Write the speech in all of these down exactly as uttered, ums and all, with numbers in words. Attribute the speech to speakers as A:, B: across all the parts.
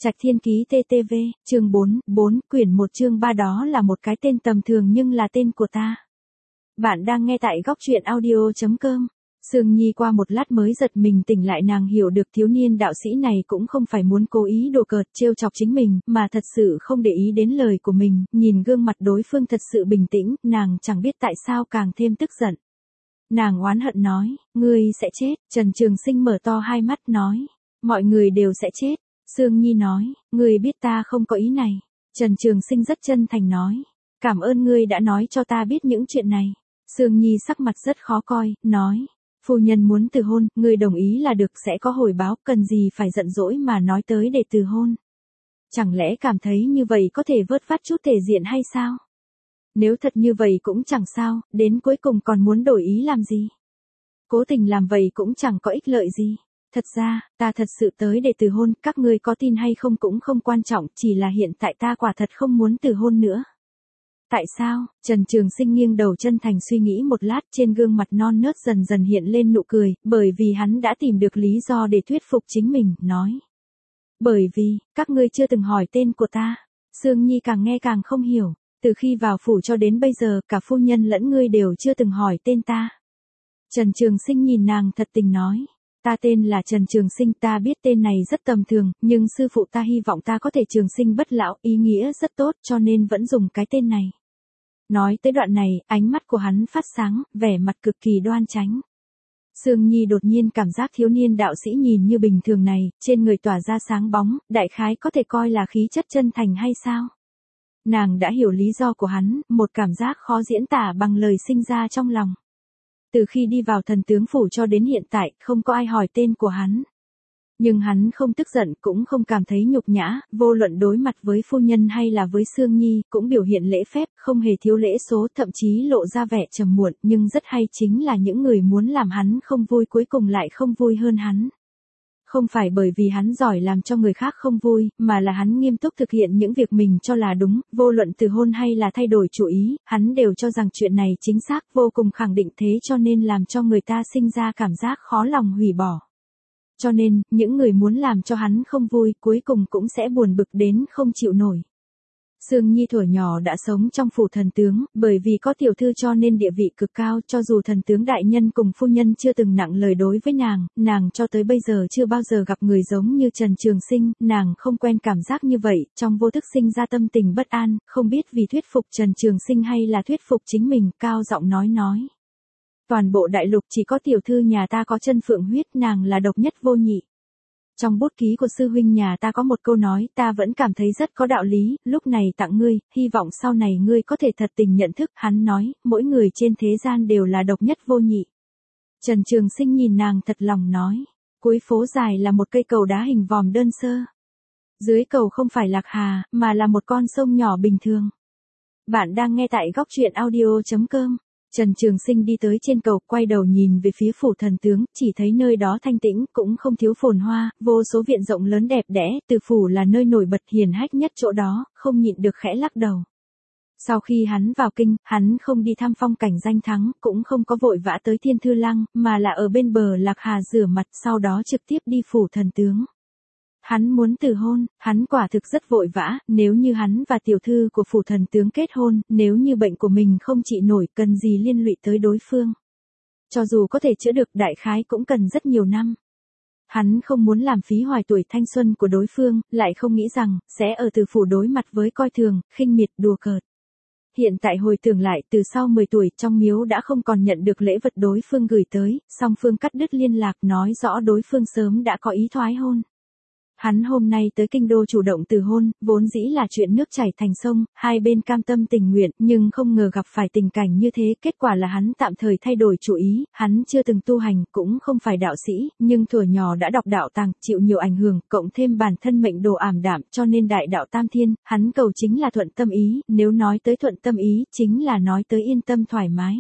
A: Trạch Thiên Ký tê tê vê, chương bốn, bốn, quyển một chương ba đó là một cái tên tầm thường nhưng là tên của ta. Bạn đang nghe tại góc truyện audio chấm com. Sương Nhi qua một lát mới giật mình tỉnh lại, nàng hiểu được thiếu niên đạo sĩ này cũng không phải muốn cố ý đùa cợt trêu chọc chính mình, mà thật sự không để ý đến lời của mình, nhìn gương mặt đối phương thật sự bình tĩnh, nàng chẳng biết tại sao càng thêm tức giận. Nàng oán hận nói, ngươi sẽ chết. Trần Trường Sinh mở to hai mắt nói, mọi người đều sẽ chết. Sương Nhi nói, ngươi biết ta không có ý này. Trần Trường Sinh rất chân thành nói, cảm ơn ngươi đã nói cho ta biết những chuyện này. Sương Nhi sắc mặt rất khó coi, nói, phu nhân muốn từ hôn, ngươi đồng ý là được, sẽ có hồi báo, cần gì phải giận dỗi mà nói tới để từ hôn. Chẳng lẽ cảm thấy như vậy có thể vớt vát chút thể diện hay sao? Nếu thật như vậy cũng chẳng sao, đến cuối cùng còn muốn đổi ý làm gì? Cố tình làm vậy cũng chẳng có ích lợi gì. Thật ra, ta thật sự tới để từ hôn, các ngươi có tin hay không cũng không quan trọng, chỉ là hiện tại ta quả thật không muốn từ hôn nữa. Tại sao? Trần Trường Sinh nghiêng đầu chân thành suy nghĩ một lát, trên gương mặt non nớt dần dần hiện lên nụ cười, bởi vì hắn đã tìm được lý do để thuyết phục chính mình, nói. Bởi vì, các ngươi chưa từng hỏi tên của ta. Sương Nhi càng nghe càng không hiểu, từ khi vào phủ cho đến bây giờ, cả phu nhân lẫn ngươi đều chưa từng hỏi tên ta. Trần Trường Sinh nhìn nàng thật tình nói. Ta tên là Trần Trường Sinh, ta biết tên này rất tầm thường, nhưng sư phụ ta hy vọng ta có thể trường sinh bất lão, ý nghĩa rất tốt, cho nên vẫn dùng cái tên này. Nói tới đoạn này, ánh mắt của hắn phát sáng, vẻ mặt cực kỳ đoan chánh. Sương Nhi đột nhiên cảm giác thiếu niên đạo sĩ nhìn như bình thường này, trên người tỏa ra sáng bóng, đại khái có thể coi là khí chất chân thành hay sao? Nàng đã hiểu lý do của hắn, một cảm giác khó diễn tả bằng lời sinh ra trong lòng. Từ khi đi vào thần tướng phủ cho đến hiện tại, không có ai hỏi tên của hắn. Nhưng hắn không tức giận, cũng không cảm thấy nhục nhã, vô luận đối mặt với phu nhân hay là với Sương Nhi, cũng biểu hiện lễ phép, không hề thiếu lễ số, thậm chí lộ ra vẻ trầm muộn, nhưng rất hay chính là những người muốn làm hắn không vui cuối cùng lại không vui hơn hắn. Không phải bởi vì hắn giỏi làm cho người khác không vui, mà là hắn nghiêm túc thực hiện những việc mình cho là đúng, vô luận từ hôn hay là thay đổi chủ ý, hắn đều cho rằng chuyện này chính xác, vô cùng khẳng định, thế cho nên làm cho người ta sinh ra cảm giác khó lòng hủy bỏ. Cho nên, những người muốn làm cho hắn không vui, cuối cùng cũng sẽ buồn bực đến không chịu nổi. Sương Nhi thuở nhỏ đã sống trong phủ thần tướng, bởi vì có tiểu thư cho nên địa vị cực cao, cho dù thần tướng đại nhân cùng phu nhân chưa từng nặng lời đối với nàng, nàng cho tới bây giờ chưa bao giờ gặp người giống như Trần Trường Sinh, nàng không quen cảm giác như vậy, trong vô thức sinh ra tâm tình bất an, không biết vì thuyết phục Trần Trường Sinh hay là thuyết phục chính mình, cao giọng nói nói. Toàn bộ đại lục chỉ có tiểu thư nhà ta có chân phượng huyết, nàng là độc nhất vô nhị. Trong bút ký của sư huynh nhà ta có một câu nói ta vẫn cảm thấy rất có đạo lý, lúc này tặng ngươi, hy vọng sau này ngươi có thể thật tình nhận thức. Hắn nói, mỗi người trên thế gian đều là độc nhất vô nhị. Trần Trường Sinh nhìn nàng thật lòng nói, cuối phố dài là một cây cầu đá hình vòm đơn sơ. Dưới cầu không phải lạc hà, mà là một con sông nhỏ bình thường. Bạn đang nghe tại góc truyện audio chấm com. Trần Trường Sinh đi tới trên cầu, quay đầu nhìn về phía phủ thần tướng, chỉ thấy nơi đó thanh tĩnh, cũng không thiếu phồn hoa, vô số viện rộng lớn đẹp đẽ, từ phủ là nơi nổi bật hiển hách nhất chỗ đó, không nhịn được khẽ lắc đầu. Sau khi hắn vào kinh, hắn không đi thăm phong cảnh danh thắng, cũng không có vội vã tới Thiên Thư Lăng, mà là ở bên bờ lạc hà rửa mặt, sau đó trực tiếp đi phủ thần tướng. Hắn muốn từ hôn, hắn quả thực rất vội vã, nếu như hắn và tiểu thư của phủ thần tướng kết hôn, nếu như bệnh của mình không trị nổi, cần gì liên lụy tới đối phương. Cho dù có thể chữa được, đại khái cũng cần rất nhiều năm. Hắn không muốn làm phí hoài tuổi thanh xuân của đối phương, lại không nghĩ rằng, sẽ ở từ phủ đối mặt với coi thường, khinh miệt, đùa cợt. Hiện tại hồi tưởng lại, từ sau mười tuổi, trong miếu đã không còn nhận được lễ vật đối phương gửi tới, song phương cắt đứt liên lạc, nói rõ đối phương sớm đã có ý thoái hôn. Hắn hôm nay tới kinh đô chủ động từ hôn, vốn dĩ là chuyện nước chảy thành sông, hai bên cam tâm tình nguyện, nhưng không ngờ gặp phải tình cảnh như thế, kết quả là hắn tạm thời thay đổi chủ ý, hắn chưa từng tu hành, cũng không phải đạo sĩ, nhưng thuở nhỏ đã đọc đạo tàng, chịu nhiều ảnh hưởng, cộng thêm bản thân mệnh đồ ảm đạm, cho nên đại đạo tam thiên, hắn cầu chính là thuận tâm ý, nếu nói tới thuận tâm ý, chính là nói tới yên tâm thoải mái.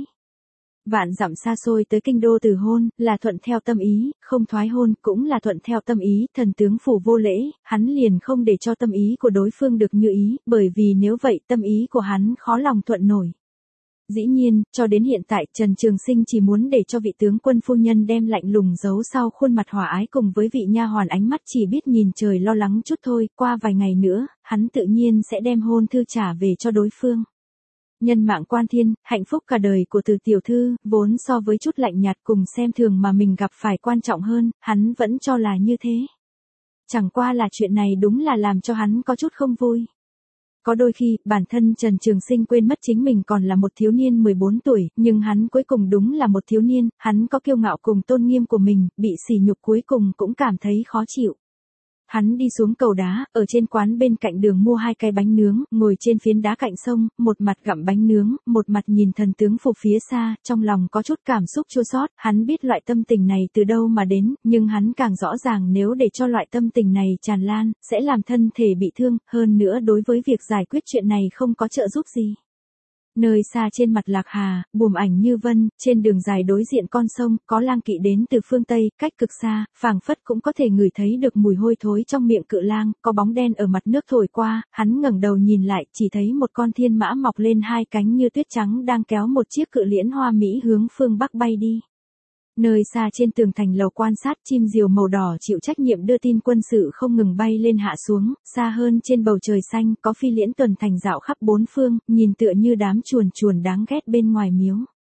A: Vạn dặm xa xôi tới kinh đô từ hôn, là thuận theo tâm ý, không thoái hôn, cũng là thuận theo tâm ý, thần tướng phủ vô lễ, hắn liền không để cho tâm ý của đối phương được như ý, bởi vì nếu vậy tâm ý của hắn khó lòng thuận nổi. Dĩ nhiên, cho đến hiện tại Trần Trường Sinh chỉ muốn để cho vị tướng quân phu nhân đem lạnh lùng giấu sau khuôn mặt hòa ái cùng với vị nha hoàn ánh mắt chỉ biết nhìn trời lo lắng chút thôi, qua vài ngày nữa, hắn tự nhiên sẽ đem hôn thư trả về cho đối phương. Nhân mạng quan thiên, hạnh phúc cả đời của Từ tiểu thư, vốn so với chút lạnh nhạt cùng xem thường mà mình gặp phải quan trọng hơn, hắn vẫn cho là như thế. Chẳng qua là chuyện này đúng là làm cho hắn có chút không vui. Có đôi khi, bản thân Trần Trường Sinh quên mất chính mình còn là một thiếu niên mười bốn tuổi, nhưng hắn cuối cùng đúng là một thiếu niên, hắn có kiêu ngạo cùng tôn nghiêm của mình, bị sỉ nhục cuối cùng cũng cảm thấy khó chịu. Hắn đi xuống cầu đá, ở trên quán bên cạnh đường mua hai cái bánh nướng, ngồi trên phiến đá cạnh sông, một mặt gặm bánh nướng, một mặt nhìn thần tướng phục phía xa, trong lòng có chút cảm xúc chua xót. Hắn biết loại tâm tình này từ đâu mà đến, nhưng hắn càng rõ ràng nếu để cho loại tâm tình này tràn lan, sẽ làm thân thể bị thương, hơn nữa đối với việc giải quyết chuyện này không có trợ giúp gì. Nơi xa trên mặt Lạc Hà, buồm ảnh như vân, trên đường dài đối diện con sông, có lang kỵ đến từ phương Tây, cách cực xa, phảng phất cũng có thể ngửi thấy được mùi hôi thối trong miệng cự lang, có bóng đen ở mặt nước thổi qua, hắn ngẩng đầu nhìn lại, chỉ thấy một con thiên mã mọc lên hai cánh như tuyết trắng đang kéo một chiếc cự liễn hoa mỹ hướng phương Bắc bay đi. Nơi xa trên tường thành lầu quan sát, chim diều màu đỏ chịu trách nhiệm đưa tin quân sự không ngừng bay lên hạ xuống, xa hơn trên bầu trời xanh, có phi liễn tuần thành dạo khắp bốn phương, nhìn tựa như đám chuồn chuồn đáng ghét bên ngoài miếu.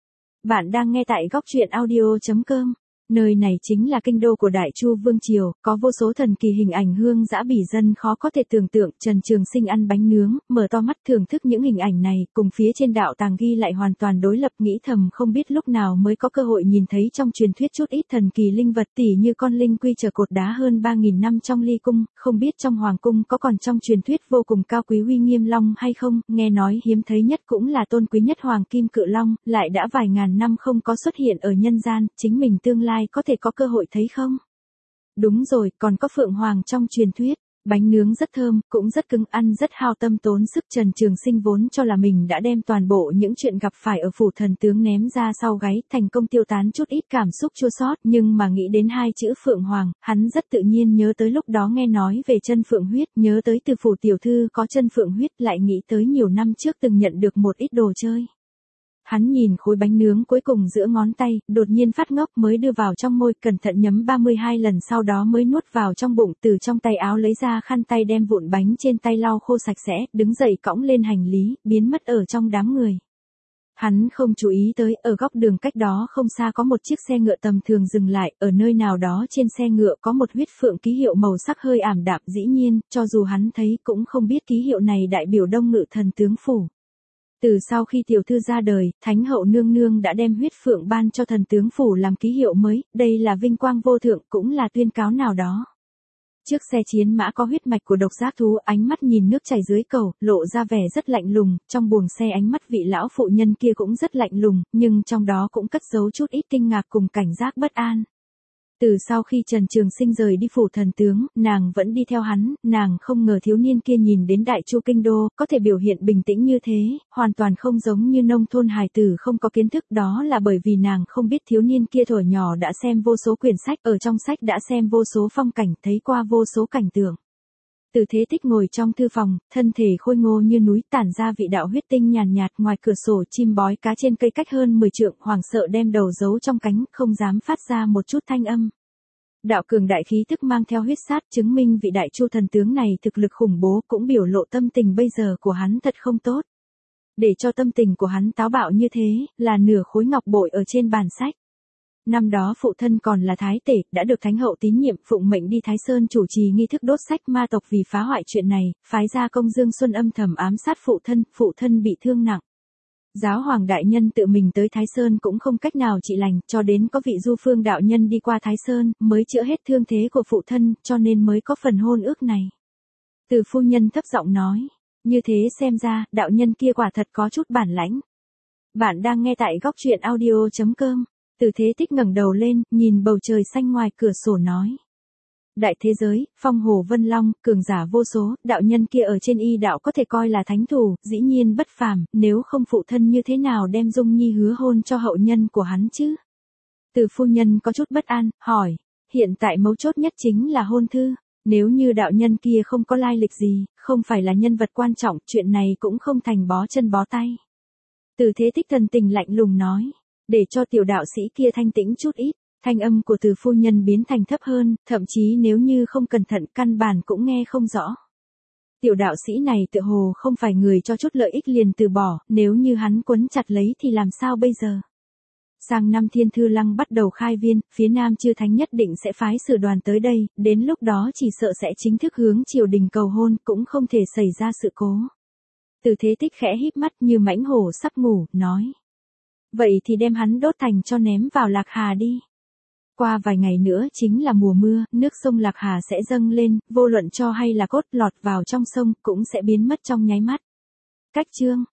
A: Bạn đang nghe tại góc truyện audio chấm com. Nơi này chính là kinh đô của Đại Chu Vương Triều, có vô số thần kỳ hình ảnh hương dã bỉ dân khó có thể tưởng tượng. Trần Trường Sinh ăn bánh nướng, mở to mắt thưởng thức những hình ảnh này, cùng phía trên đạo tàng ghi lại hoàn toàn đối lập, nghĩ thầm không biết lúc nào mới có cơ hội nhìn thấy trong truyền thuyết chút ít thần kỳ linh vật tỉ như con linh quy chở cột đá hơn ba nghìn năm trong ly cung, không biết trong hoàng cung có còn trong truyền thuyết vô cùng cao quý uy nghiêm long hay không, nghe nói hiếm thấy nhất cũng là tôn quý nhất hoàng kim cự long, lại đã vài ngàn năm không có xuất hiện ở nhân gian, chính mình tương lai có thể có cơ hội thấy không? Đúng rồi, còn có phượng hoàng trong truyền thuyết. Bánh nướng rất thơm, cũng rất cứng, ăn rất hao tâm tốn sức. Trần Trường Sinh vốn cho là mình đã đem toàn bộ những chuyện gặp phải ở phủ thần tướng ném ra sau gáy, thành công tiêu tán chút ít cảm xúc chua xót, nhưng mà nghĩ đến hai chữ phượng hoàng, hắn rất tự nhiên nhớ tới lúc đó nghe nói về chân phượng huyết, nhớ tới từ phủ tiểu thư có chân phượng huyết, lại nghĩ tới nhiều năm trước từng nhận được một ít đồ chơi. Hắn nhìn khối bánh nướng cuối cùng giữa ngón tay, đột nhiên phát ngốc, mới đưa vào trong môi, cẩn thận nhấm ba mươi hai lần sau đó mới nuốt vào trong bụng, từ trong tay áo lấy ra khăn tay đem vụn bánh trên tay lau khô sạch sẽ, đứng dậy cõng lên hành lý, biến mất ở trong đám người. Hắn không chú ý tới, ở góc đường cách đó không xa có một chiếc xe ngựa tầm thường dừng lại, ở nơi nào đó trên xe ngựa có một huyết phượng ký hiệu màu sắc hơi ảm đạm, dĩ nhiên, cho dù hắn thấy cũng không biết ký hiệu này đại biểu Đông Ngự thần tướng phủ. Từ sau khi tiểu thư ra đời, Thánh hậu nương nương đã đem huyết phượng ban cho thần tướng phủ làm ký hiệu mới, đây là vinh quang vô thượng, cũng là tuyên cáo nào đó. Trước xe chiến mã có huyết mạch của độc giác thú, ánh mắt nhìn nước chảy dưới cầu, lộ ra vẻ rất lạnh lùng, trong buồng xe ánh mắt vị lão phụ nhân kia cũng rất lạnh lùng, nhưng trong đó cũng cất giấu chút ít kinh ngạc cùng cảnh giác bất an. Từ sau khi Trần Trường Sinh rời đi phủ thần tướng, nàng vẫn đi theo hắn, nàng không ngờ thiếu niên kia nhìn đến Đại Chu kinh đô, có thể biểu hiện bình tĩnh như thế, hoàn toàn không giống như nông thôn hài tử không có kiến thức, đó là bởi vì nàng không biết thiếu niên kia thuở nhỏ đã xem vô số quyển sách, ở trong sách đã xem vô số phong cảnh, thấy qua vô số cảnh tượng. Từ Thế Tích ngồi trong thư phòng, thân thể khôi ngô như núi, tản ra vị đạo huyết tinh nhàn nhạt, ngoài cửa sổ chim bói cá trên cây cách hơn mười trượng, hoảng sợ đem đầu giấu trong cánh, không dám phát ra một chút thanh âm. Đạo cường đại khí tức mang theo huyết sát, chứng minh vị Đại Chu thần tướng này thực lực khủng bố, cũng biểu lộ tâm tình bây giờ của hắn thật không tốt. Để cho tâm tình của hắn táo bạo như thế, là nửa khối ngọc bội ở trên bàn sách. Năm đó phụ thân còn là thái tể, đã được Thánh hậu tín nhiệm, phụng mệnh đi Thái Sơn chủ trì nghi thức đốt sách ma tộc, vì phá hoại chuyện này, phái ra công Dương Xuân âm thầm ám sát phụ thân, phụ thân bị thương nặng. Giáo hoàng đại nhân tự mình tới Thái Sơn cũng không cách nào trị lành, cho đến có vị Du Phương đạo nhân đi qua Thái Sơn, mới chữa hết thương thế của phụ thân, cho nên mới có phần hôn ước này. Từ phu nhân thấp giọng nói, như thế xem ra, đạo nhân kia quả thật có chút bản lãnh. Bạn đang nghe tại góc truyện audio chấm com. Từ Thế Tích ngẩng đầu lên, nhìn bầu trời xanh ngoài cửa sổ nói. Đại thế giới, phong hồ vân long, cường giả vô số, đạo nhân kia ở trên y đạo có thể coi là thánh thủ, dĩ nhiên bất phàm, nếu không phụ thân như thế nào đem Dung Nhi hứa hôn cho hậu nhân của hắn chứ? Từ phu nhân có chút bất an, hỏi, hiện tại mấu chốt nhất chính là hôn thư, nếu như đạo nhân kia không có lai lịch gì, không phải là nhân vật quan trọng, chuyện này cũng không thành bó chân bó tay. Từ Thế Tích thần tình lạnh lùng nói, để cho tiểu đạo sĩ kia thanh tĩnh chút ít. Thanh âm của Từ phu nhân biến thành thấp hơn, thậm chí nếu như không cẩn thận căn bản cũng nghe không rõ. Tiểu đạo sĩ này tựa hồ không phải người cho chút lợi ích liền từ bỏ, nếu như hắn quấn chặt lấy thì làm sao bây giờ? Sang năm Thiên Thư Lăng bắt đầu khai viên, phía Nam Chư Thánh nhất định sẽ phái sử đoàn tới đây, đến lúc đó chỉ sợ sẽ chính thức hướng triều đình cầu hôn, cũng không thể xảy ra sự cố. Từ Thế Tích khẽ híp mắt như mãnh hổ sắp ngủ, nói. Vậy thì đem hắn đốt thành cho ném vào Lạc Hà đi. Qua vài ngày nữa chính là mùa mưa, nước sông Lạc Hà sẽ dâng lên, vô luận cho hay là cốt lọt vào trong sông cũng sẽ biến mất trong nháy mắt. Cách chương